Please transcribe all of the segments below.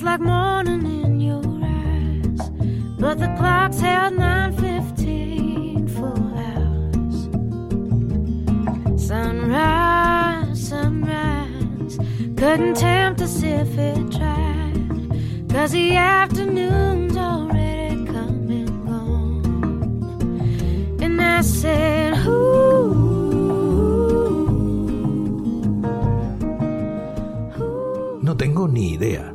looks like morning in your eyes, but the clock's held 9:15 full hours. Sunrise, sunrise, couldn't tempt us if it tried, 'cause the afternoon's already come and gone. And I said, ooh, no tengo ni idea.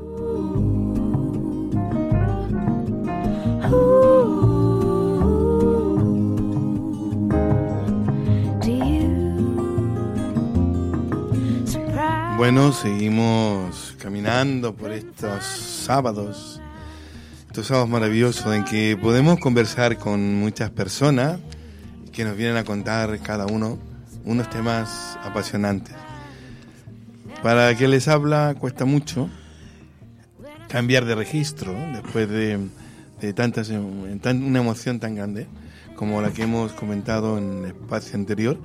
Bueno, seguimos caminando por estos sábados maravillosos en que podemos conversar con muchas personas que nos vienen a contar cada uno unos temas apasionantes. Para quien les habla cuesta mucho cambiar de registro después de una emoción tan grande como la que hemos comentado en el espacio anterior,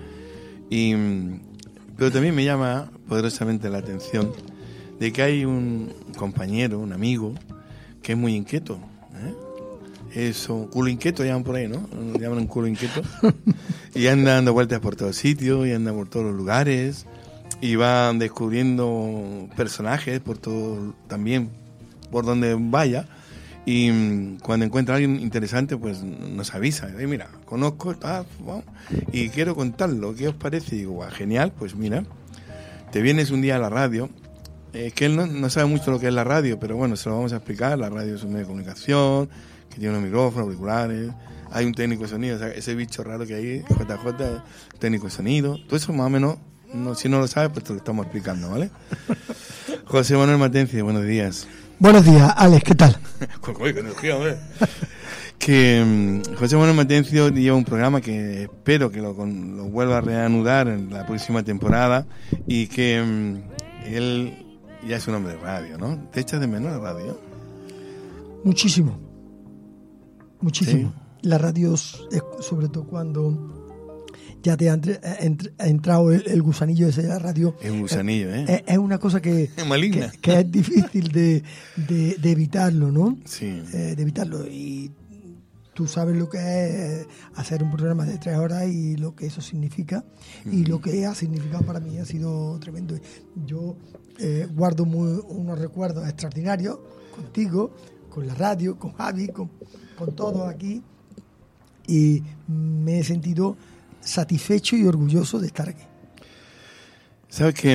pero también me llama poderosamente la atención de que hay un compañero, un amigo que es muy inquieto, eso, culo inquieto llaman por ahí, ¿no? Llaman un culo inquieto y anda dando vueltas por todos sitios y anda por todos los lugares y va descubriendo personajes por todo, también por donde vaya, y cuando encuentra a alguien interesante pues nos avisa, mira, conozco y quiero contarlo, ¿qué os parece? Y digo, genial, pues mira, te vienes un día a la radio, que él no sabe mucho lo que es la radio, pero bueno, se lo vamos a explicar. La radio es un medio de comunicación que tiene unos micrófonos, auriculares, hay un técnico de sonido, o sea, ese bicho raro que hay, JJ, técnico de sonido, todo eso más o menos. No, si no lo sabes, pues te lo estamos explicando, ¿vale? José Manuel Matencio, buenos días. Buenos días, Alex, ¿qué tal? ¡Qué energía, hombre! Que José Manuel Matencio lleva un programa que espero que lo vuelva a reanudar en la próxima temporada y que él ya es un hombre de radio, ¿no? ¿Te echas de menos la radio? Muchísimo. ¿Sí? La radio, sobre todo cuando ya te ha entrado el gusanillo ese de la radio. Es un gusanillo, ¿eh? Es una cosa que es maligna. Que es difícil de evitarlo, ¿no? Sí. De evitarlo. Y tú sabes lo que es hacer un programa de 3 horas y lo que eso significa. Y lo que ha significado para mí ha sido tremendo. Yo guardo unos recuerdos extraordinarios contigo, con la radio, con Javi, con todos aquí. Y me he sentido satisfecho y orgulloso de estar aquí. Sabes que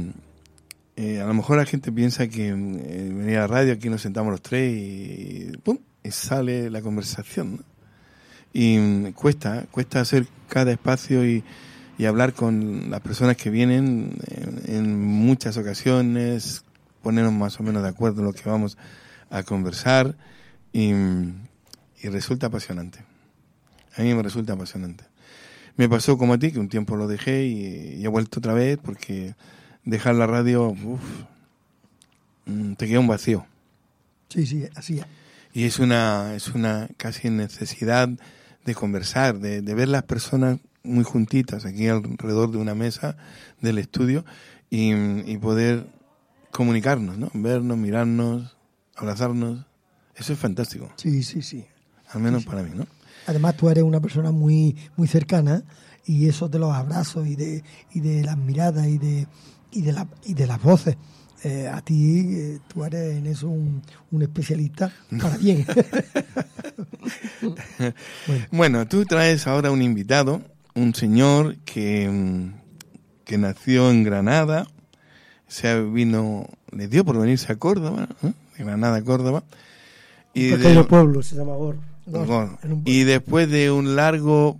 a lo mejor la gente piensa que venir a la radio, aquí nos sentamos los tres y ¡pum! Y sale la conversación, ¿no? Y cuesta hacer cada espacio y hablar con las personas que vienen en muchas ocasiones, ponernos más o menos de acuerdo en lo que vamos a conversar y resulta apasionante. A mí me resulta apasionante. Me pasó como a ti, que un tiempo lo dejé y he vuelto otra vez porque dejar la radio, te queda un vacío. Sí, así es. Y es una casi necesidad de conversar, de ver las personas muy juntitas aquí alrededor de una mesa del estudio y poder comunicarnos, ¿no? Vernos, mirarnos, abrazarnos. Eso es fantástico. Sí. Al menos para mí, ¿no? Además, tú eres una persona muy muy cercana y eso de los abrazos y de las miradas y de las voces. A ti, tú eres en eso un especialista para bien. Bueno, tú traes ahora un invitado, un señor que nació en Granada, le dio por venirse a Córdoba, ¿eh? De Granada a Córdoba. Y un pequeño pueblo se llama Gor. Y después de un largo,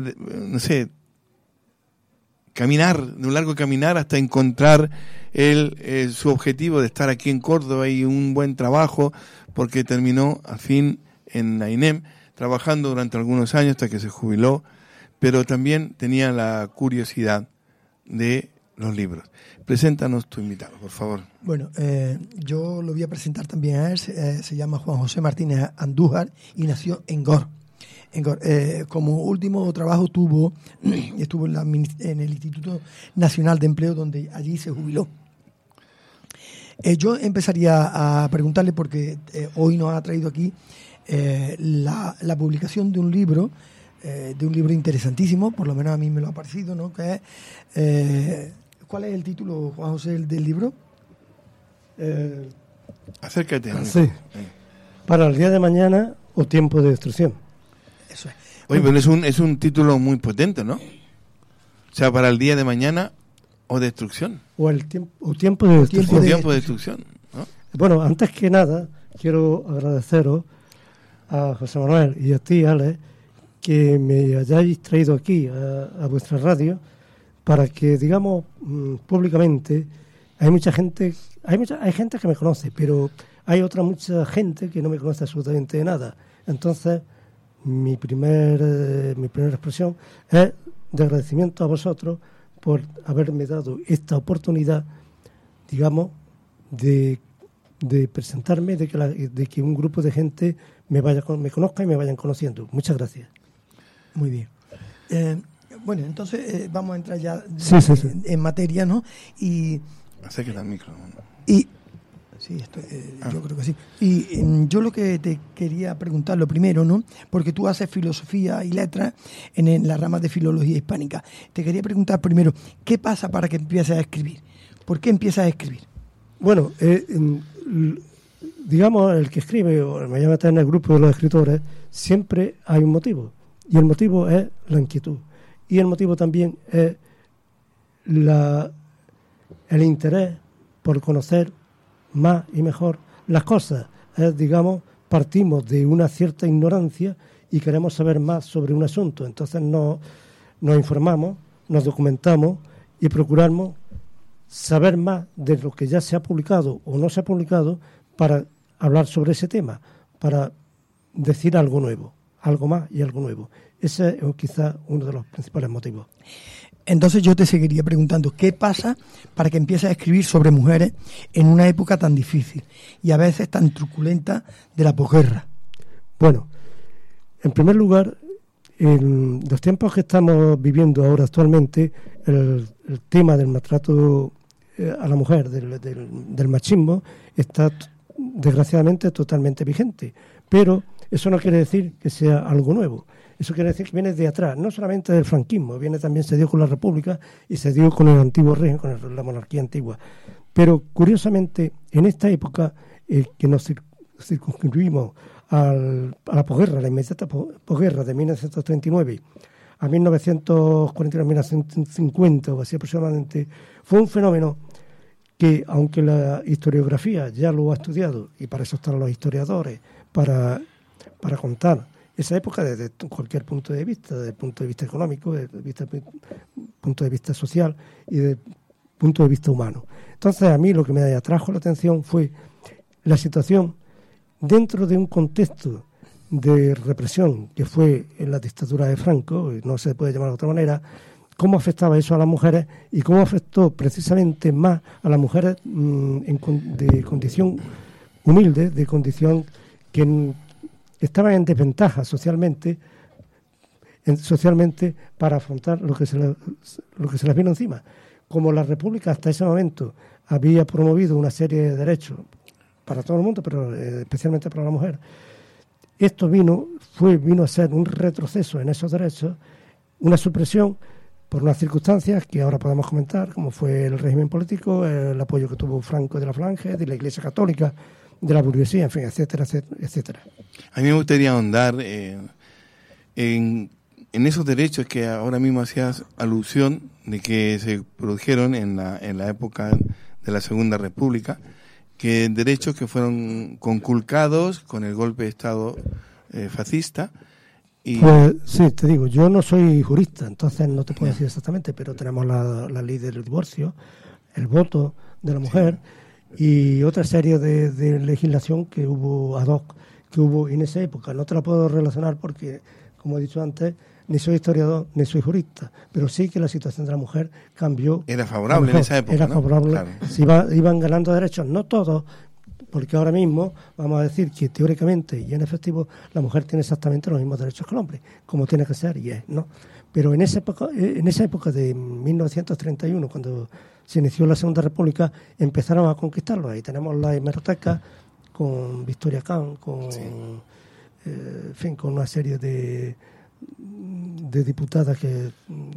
caminar hasta encontrar su objetivo de estar aquí en Córdoba y un buen trabajo, porque terminó al fin en la INEM, trabajando durante algunos años hasta que se jubiló, pero también tenía la curiosidad de los libros. Preséntanos tu invitado, por favor. Bueno, yo lo voy a presentar también a él. Se llama Juan José Martínez Andújar y nació en Gor. Como último trabajo estuvo en el Instituto Nacional de Empleo, donde allí se jubiló. Yo empezaría a preguntarle, porque hoy nos ha traído aquí la publicación de un libro interesantísimo, por lo menos a mí me lo ha parecido, ¿no? Que es, ¿cuál es el título, Juan José, del libro? Acércate. Sí. Para el día de mañana o tiempo de destrucción. Eso es. Oye, pero es un título muy potente, ¿no? O sea, para el día de mañana o destrucción. O tiempo de destrucción. Tiempo de destrucción, ¿no? Bueno, antes que nada, quiero agradeceros a José Manuel y a ti, Alex, que me hayáis traído aquí a vuestra radio para que, digamos, públicamente, hay gente que me conoce, pero hay mucha gente que no me conoce absolutamente de nada. Entonces, mi primera expresión es de agradecimiento a vosotros por haberme dado esta oportunidad, digamos, de presentarme, de que un grupo de gente me conozca y me vayan conociendo. Muchas gracias. Muy bien. Bueno, entonces vamos a entrar ya en materia, ¿no? Y acércate al micro. Sí, yo creo que sí. Y yo lo que te quería preguntar, lo primero, ¿no? Porque tú haces filosofía y letras en las ramas de filología hispánica. Te quería preguntar primero, ¿qué pasa para que empieces a escribir? ¿Por qué empiezas a escribir? Bueno, digamos, el que escribe, o me llama en el grupo de los escritores, siempre hay un motivo. Y el motivo es la inquietud. Y el motivo también es el interés por conocer más y mejor las cosas. Digamos, partimos de una cierta ignorancia y queremos saber más sobre un asunto. Entonces nos informamos, nos documentamos y procuramos saber más de lo que ya se ha publicado o no se ha publicado para hablar sobre ese tema, para decir algo nuevo, algo más y algo nuevo. Ese es quizá uno de los principales motivos. Entonces yo te seguiría preguntando, ¿qué pasa para que empieces a escribir sobre mujeres en una época tan difícil y a veces tan truculenta de la posguerra? Bueno, en primer lugar, en los tiempos que estamos viviendo ahora actualmente, el tema del maltrato a la mujer, del machismo, está desgraciadamente totalmente vigente. Pero eso no quiere decir que sea algo nuevo. Eso quiere decir que viene de atrás, no solamente del franquismo, se dio con la República y se dio con el antiguo régimen, con la monarquía antigua. Pero curiosamente, en esta época que nos circunscribimos a la posguerra, la inmediata posguerra de 1939 a 1949-1950 o así aproximadamente, fue un fenómeno que, aunque la historiografía ya lo ha estudiado, y para eso están los historiadores, para contar esa época desde cualquier punto de vista, desde el punto de vista económico, desde el punto de vista social y desde el punto de vista humano. Entonces, a mí lo que me atrajo la atención fue la situación dentro de un contexto de represión que fue en la dictadura de Franco, no se puede llamar de otra manera, cómo afectaba eso a las mujeres y cómo afectó precisamente más a las mujeres de condición humilde, de condición que estaban en desventaja socialmente para afrontar lo que se les vino encima. Como la República hasta ese momento había promovido una serie de derechos para todo el mundo, pero especialmente para la mujer, esto vino a ser un retroceso en esos derechos, una supresión por unas circunstancias que ahora podemos comentar, como fue el régimen político, el apoyo que tuvo Franco de la Falange, de la Iglesia Católica, de la burguesía, en fin, etcétera, etcétera. A mí me gustaría ahondar en esos derechos que ahora mismo hacías alusión de que se produjeron en la época de la Segunda República, que derechos que fueron conculcados con el golpe de Estado fascista. Pues sí, te digo, yo no soy jurista, entonces no te puedo decir exactamente, pero tenemos la ley del divorcio, el voto de la mujer y otra serie de legislación que hubo ad hoc, que hubo en esa época. No te la puedo relacionar porque, como he dicho antes, ni soy historiador ni soy jurista, pero sí que la situación de la mujer cambió. Era favorable en esa época, era ¿no? favorable, Claro. Iban ganando derechos, no todos, porque ahora mismo vamos a decir que teóricamente y en efectivo la mujer tiene exactamente los mismos derechos que el hombre, como tiene que ser y es, ¿no? Pero en esa época de 1931, cuando se inició la Segunda República, empezaron a conquistarlo. Ahí tenemos la hemeroteca con Victoria Khan, con, en fin, con una serie de diputadas que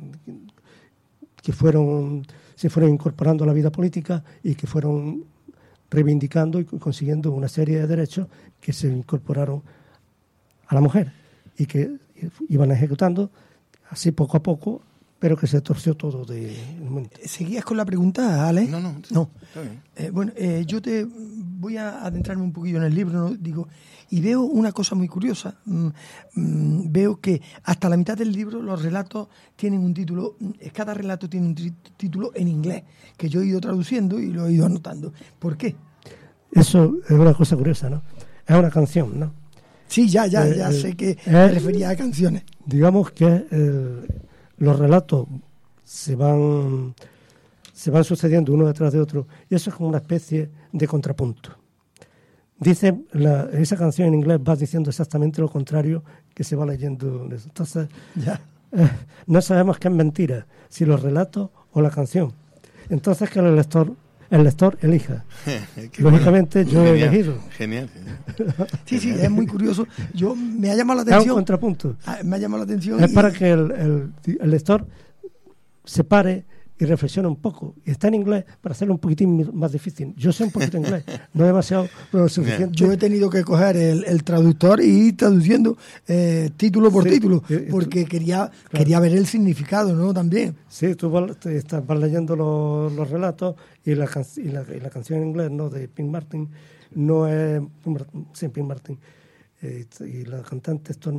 se fueron incorporando a la vida política y que fueron reivindicando y consiguiendo una serie de derechos que se incorporaron a la mujer y que iban ejecutando así poco a poco, pero que se torció todo de momento. ¿Seguías con la pregunta, Ale? No. Está bien. Yo te voy a adentrarme un poquillo en el libro, ¿no? Digo, y veo una cosa muy curiosa. Veo que hasta la mitad del libro los relatos tienen un título, cada relato tiene un título en inglés, que yo he ido traduciendo y lo he ido anotando. ¿Por qué? Eso es una cosa curiosa, ¿no? Es una canción, ¿no? Sí, ya sé que me refería a canciones. Digamos que los relatos se van sucediendo uno detrás de otro y eso es como una especie de contrapunto. Dice esa canción en inglés va diciendo exactamente lo contrario que se va leyendo. Entonces, no sabemos qué es mentira, si los relatos o la canción. Entonces que el lector elija. Lógicamente yo he elegido. Genial. Sí, es muy curioso. Me ha llamado la atención. Es un contrapunto. Me ha llamado la atención. Es para que el lector se pare y reflexione un poco. Y está en inglés para hacerlo un poquitín más difícil. Yo sé un poquito inglés, no demasiado, pero lo suficiente. Yo he tenido que coger el traductor y ir traduciendo título por título, porque quería ver el significado, ¿no? También. Sí, tú vas leyendo los relatos y la canción en inglés, ¿no? De Pink Martin, no es... Sí, Pink Martin. Y la cantante es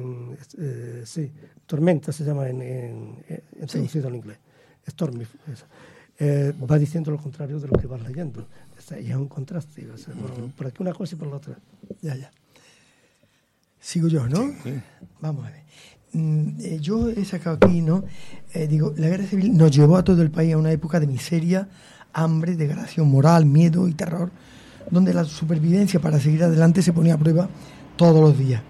Tormenta se llama en traducido al inglés. Stormy, va diciendo lo contrario de lo que vas leyendo. Y es un contraste. Por aquí una cosa y por la otra. Ya. Sigo yo, ¿no? Sí. Vamos a ver. Yo he sacado aquí, ¿no? Digo, la guerra civil nos llevó a todo el país a una época de miseria, hambre, degradación moral, miedo y terror, donde la supervivencia para seguir adelante se ponía a prueba todos los días.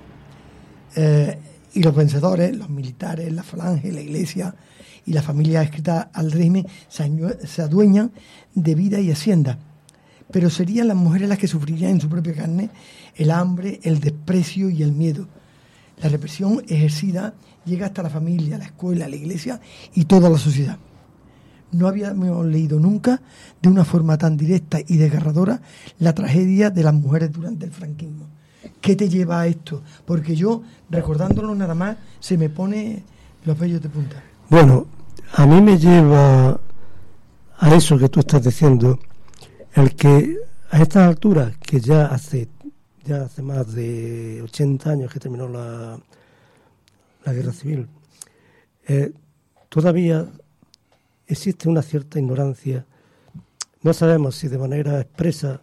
Y los vencedores, los militares, la falange, la iglesia y la familia adscrita al régimen se adueñan de vida y hacienda. Pero serían las mujeres las que sufrirían en su propia carne el hambre, el desprecio y el miedo. La represión ejercida llega hasta la familia, la escuela, la iglesia y toda la sociedad. No habíamos leído nunca de una forma tan directa y desgarradora la tragedia de las mujeres durante el franquismo. ¿Qué te lleva a esto? Porque yo, recordándolo nada más, se me pone los vellos de punta. Bueno, a mí me lleva a eso que tú estás diciendo, el que a estas alturas, que ya hace más de 80 años que terminó la guerra civil, todavía existe una cierta ignorancia. No sabemos si de manera expresa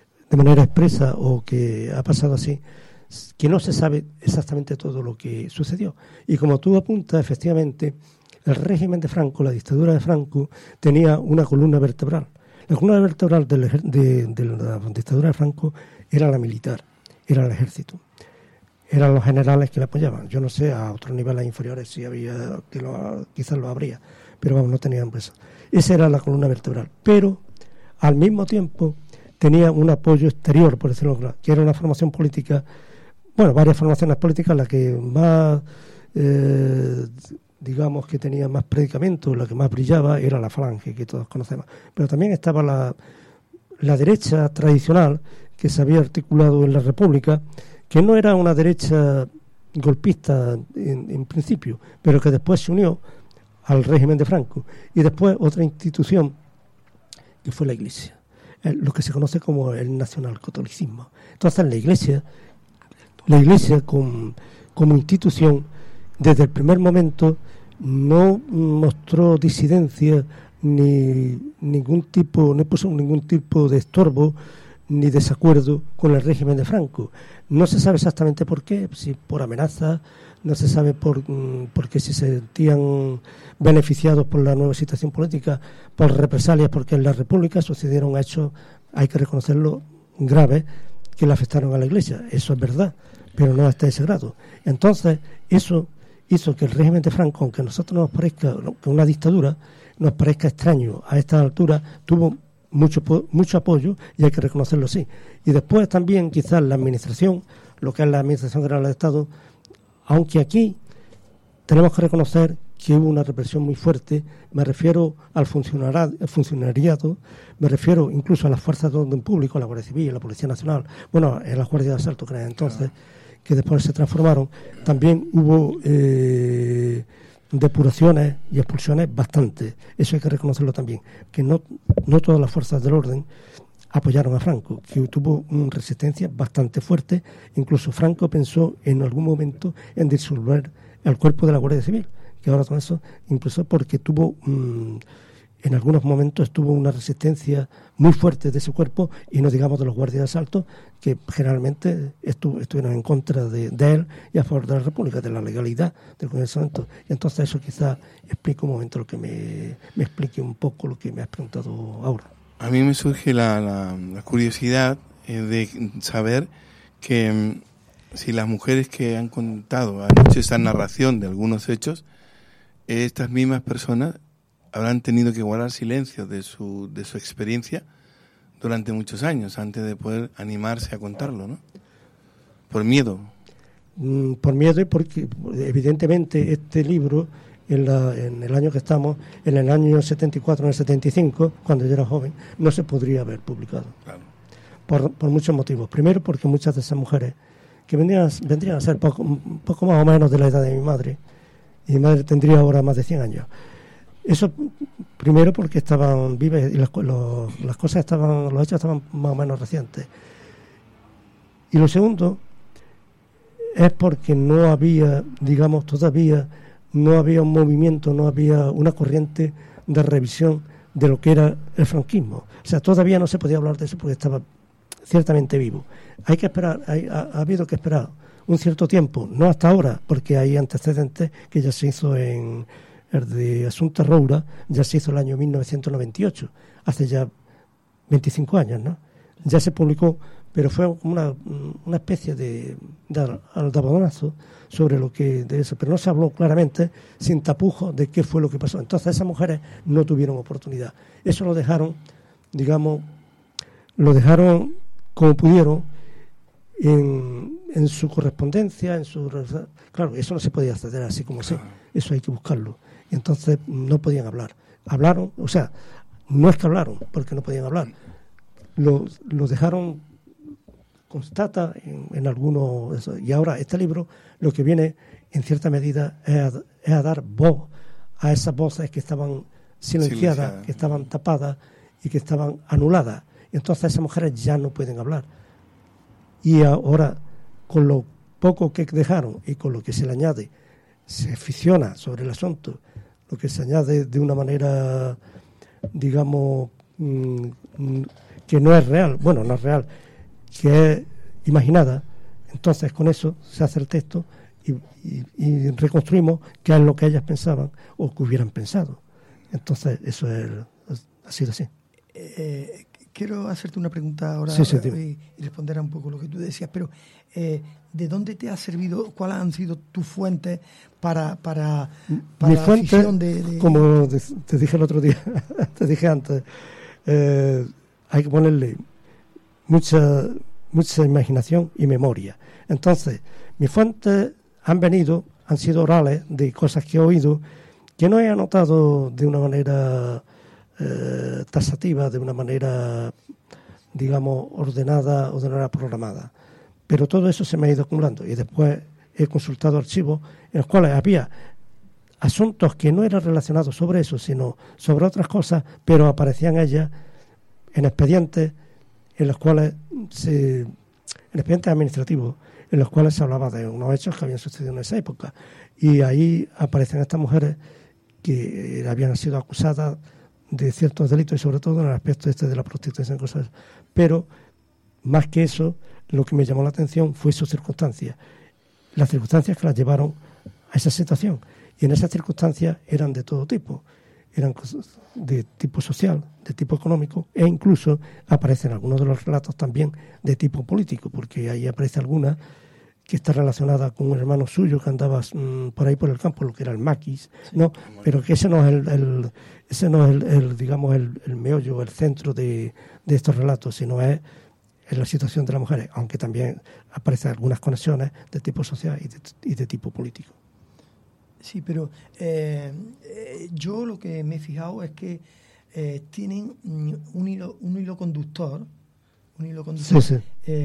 o que ha pasado así, que no se sabe exactamente todo lo que sucedió. Y como tú apuntas, efectivamente, el régimen de Franco, la dictadura de Franco, tenía una columna vertebral. La columna vertebral de la dictadura de Franco era la militar, era el ejército. Eran los generales que la apoyaban. Yo no sé, a otros niveles inferiores si había, quizás lo habría, pero vamos, no tenían eso. Esa era la columna vertebral. Pero, al mismo tiempo, tenía un apoyo exterior, por decirlo claro, que era una formación política, bueno, varias formaciones políticas, la que más, digamos que tenía más predicamento, la que más brillaba, era la falange, que todos conocemos. Pero también estaba la derecha tradicional, que se había articulado en la República, que no era una derecha golpista en principio, pero que después se unió al régimen de Franco. Y después otra institución, que fue la Iglesia, lo que se conoce como el nacionalcatolicismo. Entonces la Iglesia como institución, desde el primer momento no mostró disidencia no puso ningún tipo de estorbo ni desacuerdo con el régimen de Franco. No se sabe exactamente por qué, si por amenaza, no se sabe por qué se sentían beneficiados por la nueva situación política, por represalias, porque en la República sucedieron hechos, hay que reconocerlo, graves que le afectaron a la Iglesia. Eso es verdad, pero no hasta ese grado. Entonces, eso hizo que el régimen de Franco, aunque a nosotros nos parezca que una dictadura, nos parezca extraño a esta altura, tuvo mucho apoyo, y hay que reconocerlo así. Y después también quizás la administración, lo que es la Administración General del Estado, aunque aquí tenemos que reconocer que hubo una represión muy fuerte, me refiero al funcionariado, me refiero incluso a las fuerzas de orden público, a la Guardia Civil, a la Policía Nacional, bueno, en las Guardias de Asalto que era entonces, que después se transformaron. También hubo depuraciones y expulsiones bastante, eso hay que reconocerlo también, que no todas las fuerzas del orden apoyaron a Franco, que tuvo una resistencia bastante fuerte. Incluso Franco pensó en algún momento en disolver el cuerpo de la Guardia Civil, que ahora con eso, incluso porque tuvo, en algunos momentos tuvo una resistencia muy fuerte de ese cuerpo, y no digamos de los guardias de asalto, que generalmente estuvieron en contra de él y a favor de la República, de la legalidad del gobierno. Y entonces eso quizás explique un momento lo que me explique un poco lo que me has preguntado ahora. A mí me surge la curiosidad de saber que si las mujeres que han contado anoche esa narración de algunos hechos, estas mismas personas habrán tenido que guardar silencio de su experiencia durante muchos años antes de poder animarse a contarlo, ¿no? Por miedo. Por miedo, y porque evidentemente este libro, en el año que estamos, en el año 74, en el 75, cuando yo era joven, no se podría haber publicado. Claro. Por muchos motivos. Primero, porque muchas de esas mujeres, que vendrían a ser un poco más o menos de la edad de mi madre, y mi madre tendría ahora más de 100 años. Eso primero porque estaban vivas y las cosas los hechos estaban más o menos recientes. Y lo segundo es porque no había, digamos, todavía no había un movimiento, no había una corriente de revisión de lo que era el franquismo. O sea, todavía no se podía hablar de eso porque estaba ciertamente vivo. Hay que esperar, ha habido que esperar un cierto tiempo, no hasta ahora, porque hay antecedentes que ya se hizo en el de Asunta Roura, ya se hizo el año 1998, hace ya 25 años, ¿no? Ya se publicó, pero fue como una especie de aldabonazo sobre lo que de eso, pero no se habló claramente, sin tapujos, de qué fue lo que pasó. Entonces esas mujeres no tuvieron oportunidad. Eso lo dejaron, digamos, como pudieron en su correspondencia, claro, eso no se podía acceder así como así, eso hay que buscarlo. Y entonces no podían hablar. Hablaron, o sea, no es que hablaron, porque no podían hablar. Lo dejaron, constata en algunos, y ahora este libro lo que viene en cierta medida es a dar voz a esas voces que estaban silenciadas, que estaban tapadas y que estaban anuladas. Entonces esas mujeres ya no pueden hablar. Y ahora, con lo poco que dejaron y con lo que se le añade, se ficciona sobre el asunto, lo que se añade de una manera, digamos, que no es real, bueno, no es real, que es imaginada. Entonces con eso se hace el texto y reconstruimos qué es lo que ellas pensaban o que hubieran pensado. Entonces eso ha sido así. Quiero hacerte una pregunta ahora sí, y responder a un poco lo que tú decías, pero ¿de dónde te ha servido, cuáles han sido tus fuentes para mi fuente, la de... Como te dije el otro día, te dije antes, hay que ponerle mucha imaginación y memoria. Entonces, mis fuentes han sido orales, de cosas que he oído, que no he anotado de una manera taxativa, de una manera, digamos, ordenada o de manera programada. Pero todo eso se me ha ido acumulando y después he consultado archivos en los cuales había asuntos que no eran relacionados sobre eso, sino sobre otras cosas, pero aparecían ellas en expedientes en los cuales en expedientes administrativos en los cuales se hablaba de unos hechos que habían sucedido en esa época, y ahí aparecen estas mujeres que habían sido acusadas de ciertos delitos, y sobre todo en el aspecto de la prostitución y cosas. Pero más que eso, lo que me llamó la atención fue sus circunstancias, las circunstancias que las llevaron a esa situación, y en esas circunstancias eran de todo tipo. eran cosas de tipo social, de tipo económico, e incluso aparecen algunos de los relatos también de tipo político, porque ahí aparece alguna que está relacionada con un hermano suyo que andaba por ahí por el campo, lo que era el maquis, ¿no? Pero que ese no es el digamos el meollo, el centro de estos relatos, sino es la situación de las mujeres, aunque también aparecen algunas conexiones de tipo social y de tipo político. Sí, pero yo lo que me he fijado es que tienen un hilo conductor. Sí.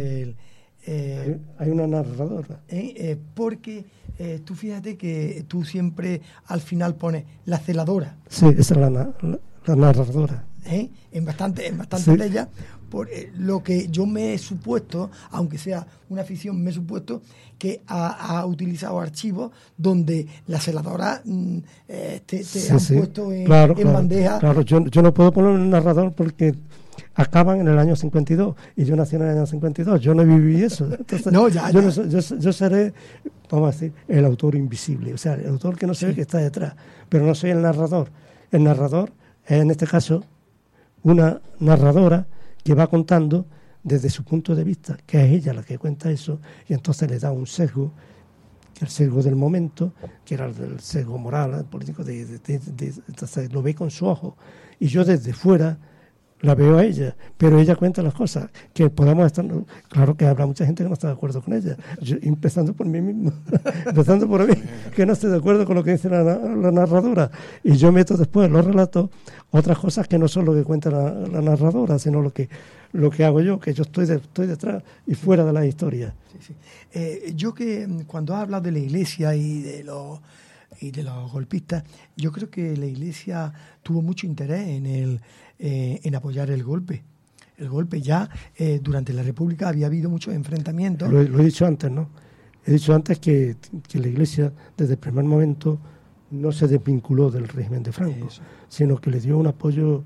Hay una narradora. Porque tú fíjate que tú siempre al final pones la celadora. Sí, esa es la narradora. En bastante Sí. de ellas. Por lo que yo me he supuesto, aunque sea una ficción, me he supuesto que ha utilizado archivos donde la celadora te han puesto en bandeja. Claro, yo no puedo poner un narrador porque acaban en el año 52 y yo nací en el año 52, yo no viví eso. Entonces, no, yo seré, vamos a decir, el autor invisible, o sea, el autor que no se ve que está detrás, pero no soy el narrador. El narrador es en este caso una narradora que va contando desde su punto de vista, que es ella la que cuenta eso, y entonces le da un sesgo, que es el sesgo del momento, que era el sesgo moral, el político, entonces lo ve con su ojo, y yo desde fuera la veo a ella, pero ella cuenta las cosas, que podamos estar, claro que habrá mucha gente que no está de acuerdo con ella, yo, empezando por mí mismo, empezando por mí, que no estoy de acuerdo con lo que dice la narradora, y yo meto después en los relatos otras cosas que no son lo que cuenta la narradora, sino lo que hago yo, que yo estoy detrás y fuera de la historia. Sí. Yo que cuando has hablado de la Iglesia y de los golpistas, yo creo que la Iglesia tuvo mucho interés en apoyar el golpe. El golpe ya durante la República había habido muchos enfrentamientos. Lo he dicho antes, ¿no? He dicho antes que la Iglesia desde el primer momento no se desvinculó del régimen de Franco, sino que le dio un apoyo,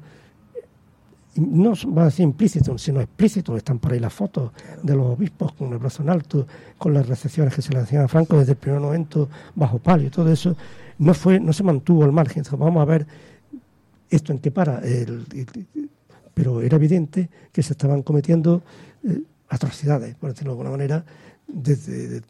no va a decir implícito, sino explícito. Están por ahí las fotos de los obispos con el brazo en alto, con las recepciones que se le hacían a Franco desde el primer momento, bajo palio y todo eso. No se mantuvo al margen. Entonces, vamos a ver esto en qué para. Pero era evidente que se estaban cometiendo atrocidades, por decirlo de alguna manera, desde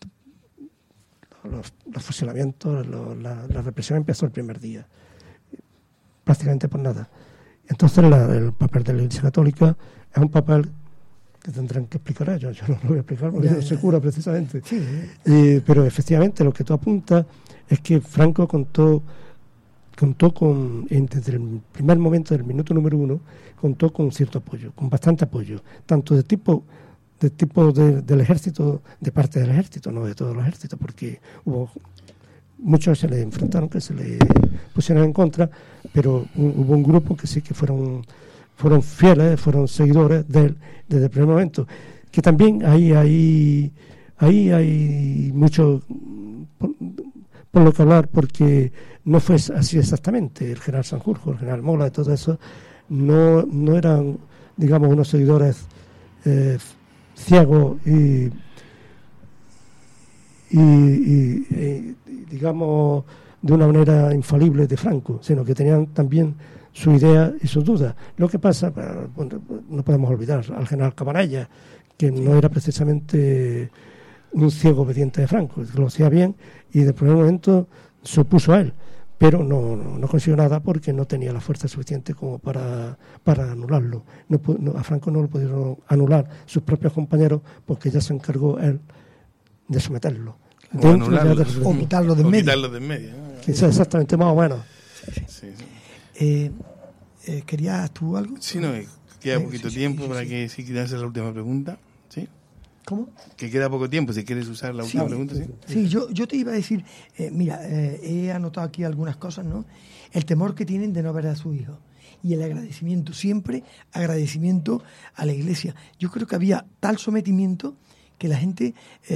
los fusilamientos, la represión empezó el primer día, prácticamente por nada. Entonces el papel de la Iglesia Católica es un papel que tendrán que explicar ellos. Yo no lo voy a explicar porque yo soy cura precisamente. Sí. Pero efectivamente lo que tú apuntas es que Franco contó desde el primer momento del minuto número 1, contó con cierto apoyo, con bastante apoyo, tanto de tipo del ejército, de parte del ejército, no de todo el ejército, porque hubo muchos se le enfrentaron, que se le pusieron en contra, pero hubo un grupo que sí que fueron fieles, fueron seguidores de él desde el primer momento. Que también ahí hay mucho por lo que hablar, porque no fue así exactamente. El general Sanjurjo, el general Mola, y todo eso, no eran, digamos, unos seguidores ciegos y digamos de una manera infalible de Franco, sino que tenían también su idea y sus dudas. Lo que pasa, bueno, no podemos olvidar al general Camaralla, que no era precisamente un ciego obediente de Franco, lo hacía bien y de primer momento se opuso a él, pero no consiguió nada porque no tenía la fuerza suficiente como para anularlo. A Franco no lo pudieron anular sus propios compañeros porque ya se encargó él de someterlo. O quitarlo de en medio. ¿no? Exactamente, más o menos. Sí. ¿Querías tú algo? Sí, no, queda poquito tiempo para que si quieres hacer la última pregunta. ¿Sí? ¿Cómo? Que queda poco tiempo, si quieres usar la última pregunta. Sí, yo te iba a decir, he anotado aquí algunas cosas, ¿no? El temor que tienen de no ver a su hijo y el agradecimiento, siempre agradecimiento a la Iglesia. Yo creo que había tal sometimiento que la gente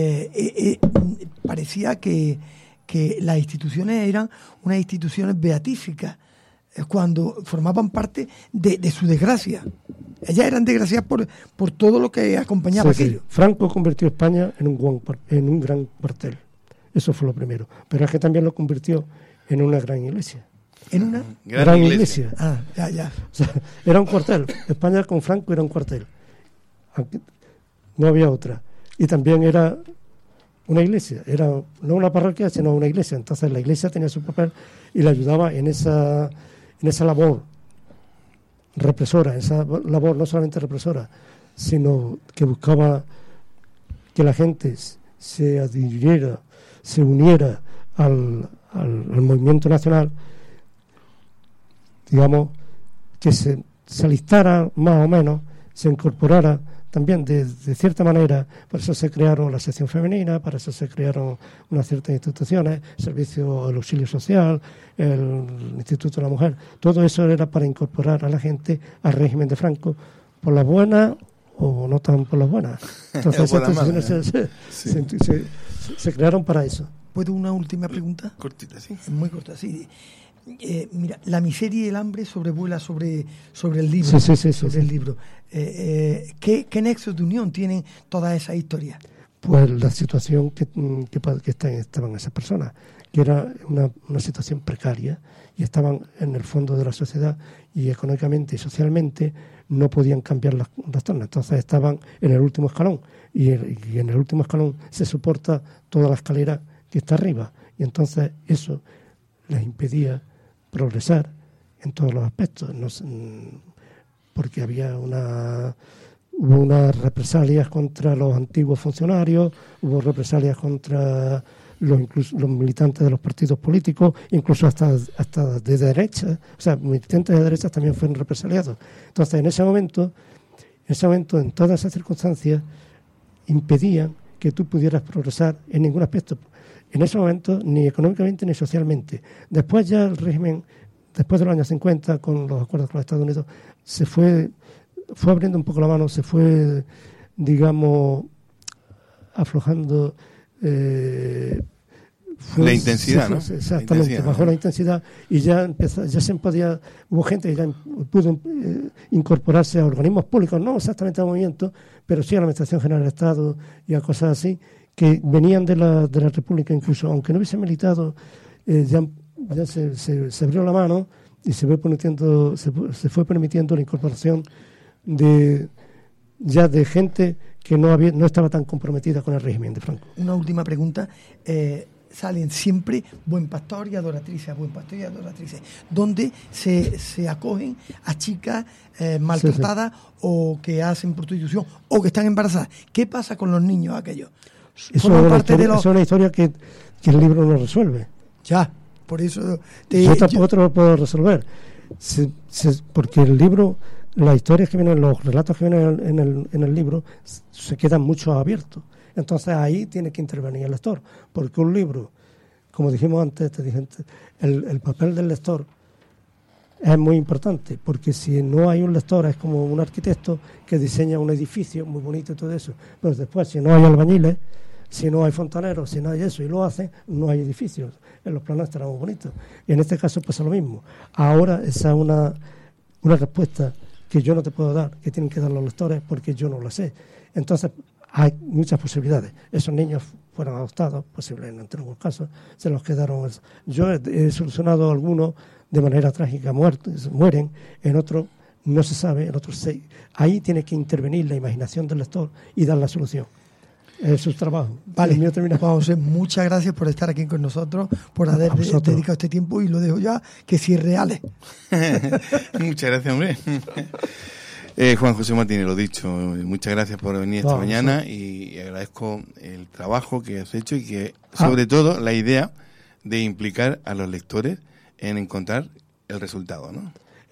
parecía que las instituciones eran unas instituciones beatíficas cuando formaban parte de su desgracia. Ellas eran desgraciadas por todo lo que acompañaba aquello. Sí. Franco convirtió a España en un gran cuartel. Eso fue lo primero. Pero es que también lo convirtió en una gran iglesia. ¿En una? Gran iglesia. Ah, ya. O sea, era un cuartel. España con Franco era un cuartel. Aquí no había otra. Y también era una iglesia. Era no una parroquia, sino una iglesia. Entonces la iglesia tenía su papel y le ayudaba en esa labor represora, esa labor no solamente represora, sino que buscaba que la gente se adhiriera, se uniera al movimiento nacional, digamos, que se alistara más o menos, se incorporara también de cierta manera. Por eso se crearon la sección femenina, para eso se crearon unas ciertas instituciones, servicio del auxilio social, el Instituto de la Mujer. Todo eso era para incorporar a la gente al régimen de Franco, por las buenas o no tan por las buenas. Entonces esas instituciones se crearon para eso. ¿Puedo una última pregunta? Cortita, sí. Muy corta, sí. Mira, la miseria y el hambre sobrevuela sobre el libro. Sí. El libro. ¿Qué nexos de unión tienen todas esas historias? Pues la situación que estaban esas personas, que era una situación precaria, y estaban en el fondo de la sociedad, y económicamente y socialmente no podían cambiar las tornas. Entonces estaban en el último escalón, y en el último escalón se soporta toda la escalera que está arriba, y entonces eso les impedía progresar en todos los aspectos, porque hubo unas represalias contra los antiguos funcionarios, hubo represalias contra los militantes de los partidos políticos, incluso hasta de derecha, o sea, militantes de derecha también fueron represaliados. Entonces, en ese momento, en todas esas circunstancias, impedían que tú pudieras progresar en ningún aspecto. En ese momento, ni económicamente ni socialmente. Después ya el régimen, después de los años 50, con los acuerdos con los Estados Unidos, se fue abriendo un poco la mano, se fue, digamos, aflojando la intensidad, ¿no? Exactamente, bajó la intensidad, y ya se podía, hubo gente que ya pudo incorporarse a organismos públicos, no exactamente a movimientos, pero sí a la Administración General del Estado y a cosas así, que venían de la República, incluso aunque no hubiesen militado, ya se abrió la mano y se fue permitiendo la incorporación de gente que no estaba tan comprometida con el régimen de Franco. Una última pregunta. Salen siempre Buen Pastor y Adoratrices, donde se acogen a chicas maltratadas o que hacen prostitución o que están embarazadas. ¿Qué pasa con los niños aquellos? Es una historia que el libro no resuelve. Ya, por eso... Yo tampoco lo puedo resolver. Porque el libro, las historias que vienen, los relatos que vienen en el libro, se quedan mucho abiertos. Entonces ahí tiene que intervenir el lector, porque un libro, como dijimos antes, el papel del lector es muy importante, porque si no hay un lector es como un arquitecto que diseña un edificio muy bonito y todo eso, pero después si no hay albañiles, si no hay fontaneros, si no hay eso y lo hacen, no hay edificios, en los planos estarán muy bonitos. Y en este caso pasa lo mismo. Ahora esa es una respuesta que yo no te puedo dar, que tienen que dar los lectores, porque yo no la sé. Entonces hay muchas posibilidades. Esos niños fueron adoptados, posiblemente en algunos casos, se los quedaron. Yo he solucionado algunos de manera trágica, mueren, en otros no se sabe, en otros sí. Ahí tiene que intervenir la imaginación del lector y dar la solución. Es su trabajo. Vale, Juan José, muchas gracias por estar aquí con nosotros, por haber dedicado este tiempo, y lo dejo ya, que cierre Ale. Muchas gracias, hombre. Juan José Martínez, lo dicho, muchas gracias por venir esta mañana, y agradezco el trabajo que has hecho, y que sobre todo la idea de implicar a los lectores en encontrar el resultado, ¿no?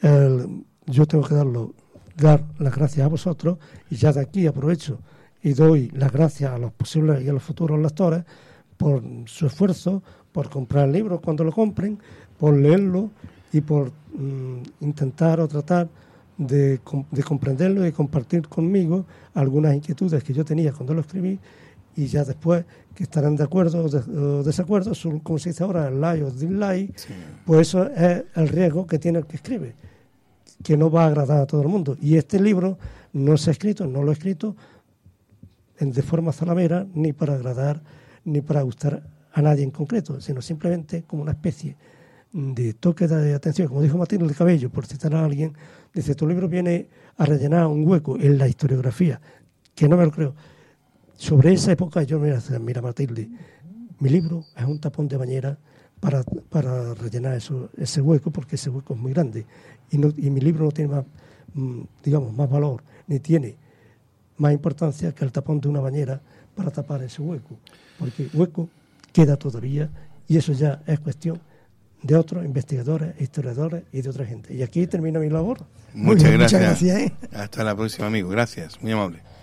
Yo tengo que dar las gracias a vosotros, y ya de aquí aprovecho y doy las gracias a los posibles y a los futuros lectores por su esfuerzo, por comprar el libro cuando lo compren, por leerlo y por intentar o tratar de comprenderlo y compartir conmigo algunas inquietudes que yo tenía cuando lo escribí, y ya después que estarán de acuerdo o desacuerdo, como se dice ahora, like o dislike, sí. Pues eso es el riesgo que tiene el que escribe, que no va a agradar a todo el mundo. Y este libro no lo he escrito de forma zalamera, ni para agradar, ni para gustar a nadie en concreto, sino simplemente como una especie toque de atención, como dijo Matilde Cabello, por citar a alguien, dice, tu libro viene a rellenar un hueco en la historiografía, que no me lo creo. Sobre esa época yo mira Matilde, mi libro es un tapón de bañera para rellenar ese hueco, porque ese hueco es muy grande y mi libro no tiene más, más valor, ni tiene más importancia que el tapón de una bañera para tapar ese hueco, porque hueco queda todavía y eso ya es cuestión de otros investigadores, historiadores y de otra gente. Y aquí termina mi labor. Muchas gracias. Muchas gracias. Hasta la próxima, amigo. Gracias, muy amable.